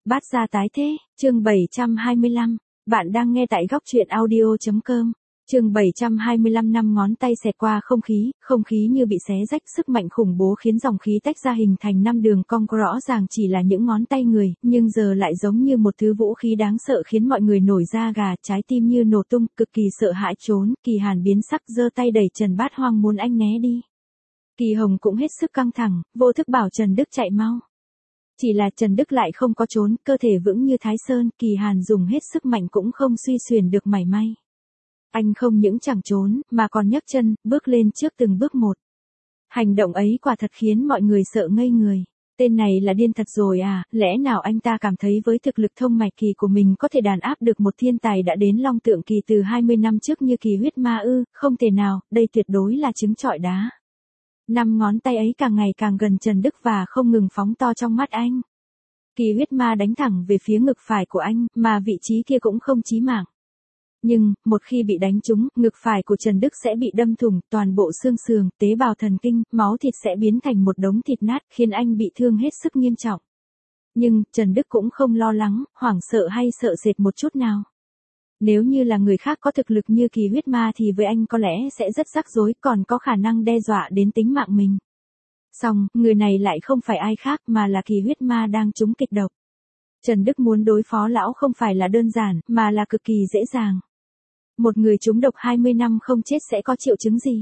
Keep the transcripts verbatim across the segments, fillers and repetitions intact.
Bát gia tái thế, chương bảy trăm hai mươi lăm. Bạn đang nghe tại góc truyện audio chấm com. Chương bảy trăm hai mươi lăm. Năm ngón tay xẹt qua không khí, không khí như bị xé rách, sức mạnh khủng bố khiến dòng khí tách ra hình thành năm đường cong, rõ ràng chỉ là những ngón tay người, nhưng giờ lại giống như một thứ vũ khí đáng sợ khiến mọi người nổi da gà, trái tim như nổ tung, cực kỳ sợ hãi trốn. Kỳ Hàn biến sắc, giơ tay đẩy Trần Bát Hoang muốn anh né đi. Kỳ Hồng cũng hết sức căng thẳng, vô thức bảo Trần Đức chạy mau. Chỉ là Trần Đức lại không có trốn, cơ thể vững như Thái Sơn, Kỳ Hàn dùng hết sức mạnh cũng không suy xuyển được mảy may. Anh không những chẳng trốn, mà còn nhấc chân, bước lên trước từng bước một. Hành động ấy quả thật khiến mọi người sợ ngây người. Tên này là điên thật rồi à, lẽ nào anh ta cảm thấy với thực lực thông mạch kỳ của mình có thể đàn áp được một thiên tài đã đến Long Tượng Kỳ từ hai mươi năm trước như Kỳ Huyết Ma ư? Không thể nào, đây tuyệt đối là trứng trọi đá. Năm ngón tay ấy càng ngày càng gần Trần Đức và không ngừng phóng to trong mắt anh. Kỳ Huyết Ma đánh thẳng về phía ngực phải của anh, mà vị trí kia cũng không chí mạng. Nhưng, một khi bị đánh trúng, ngực phải của Trần Đức sẽ bị đâm thủng, toàn bộ xương sườn, tế bào thần kinh, máu thịt sẽ biến thành một đống thịt nát, khiến anh bị thương hết sức nghiêm trọng. Nhưng, Trần Đức cũng không lo lắng, hoảng sợ hay sợ sệt một chút nào. Nếu như là người khác có thực lực như Kỳ Huyết Ma thì với anh có lẽ sẽ rất rắc rối, còn có khả năng đe dọa đến tính mạng mình. Song, người này lại không phải ai khác mà là Kỳ Huyết Ma đang trúng kịch độc. Trần Đức muốn đối phó lão không phải là đơn giản, mà là cực kỳ dễ dàng. Một người trúng độc hai mươi năm không chết sẽ có triệu chứng gì?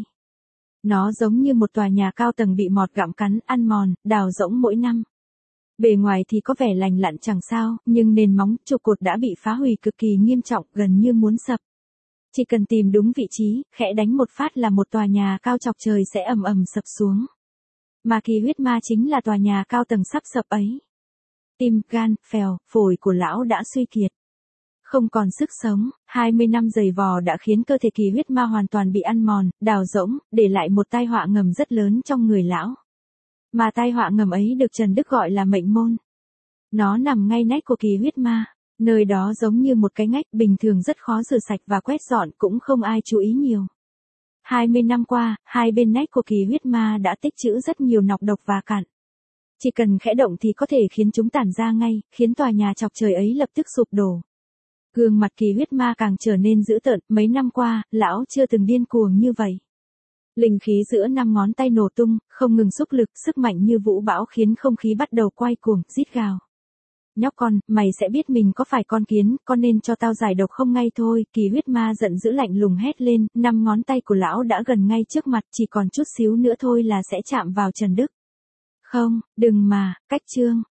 Nó giống như một tòa nhà cao tầng bị mọt gặm cắn, ăn mòn, đào rỗng mỗi năm. Bề ngoài thì có vẻ lành lặn chẳng sao, nhưng nền móng, trụ cột đã bị phá hủy cực kỳ nghiêm trọng, gần như muốn sập. Chỉ cần tìm đúng vị trí, khẽ đánh một phát là một tòa nhà cao chọc trời sẽ ầm ầm sập xuống. Mà Kỳ Huyết Ma chính là tòa nhà cao tầng sắp sập ấy. Tim, gan, phèo, phổi của lão đã suy kiệt. Không còn sức sống, hai mươi năm giày vò đã khiến cơ thể Kỳ Huyết Ma hoàn toàn bị ăn mòn, đào rỗng, để lại một tai họa ngầm rất lớn trong người lão. Mà tai họa ngầm ấy được Trần Đức gọi là mệnh môn. Nó nằm ngay nách của Kỳ Huyết Ma, nơi đó giống như một cái ngách bình thường rất khó rửa sạch và quét dọn, cũng không ai chú ý nhiều. hai mươi năm qua, hai bên nách của Kỳ Huyết Ma đã tích trữ rất nhiều nọc độc và cặn. Chỉ cần khẽ động thì có thể khiến chúng tản ra ngay, khiến tòa nhà chọc trời ấy lập tức sụp đổ. Gương mặt Kỳ Huyết Ma càng trở nên dữ tợn, mấy năm qua, lão chưa từng điên cuồng như vậy. Linh khí giữa năm ngón tay nổ tung, không ngừng xúc lực, sức mạnh như vũ bão khiến không khí bắt đầu quay cuồng, rít gào. Nhóc con, mày sẽ biết mình có phải con kiến, con nên cho tao giải độc không ngay thôi. Kỳ Huyết Ma giận dữ lạnh lùng hét lên, năm ngón tay của lão đã gần ngay trước mặt, chỉ còn chút xíu nữa thôi là sẽ chạm vào Trần Đức. Không, đừng mà, cách chương,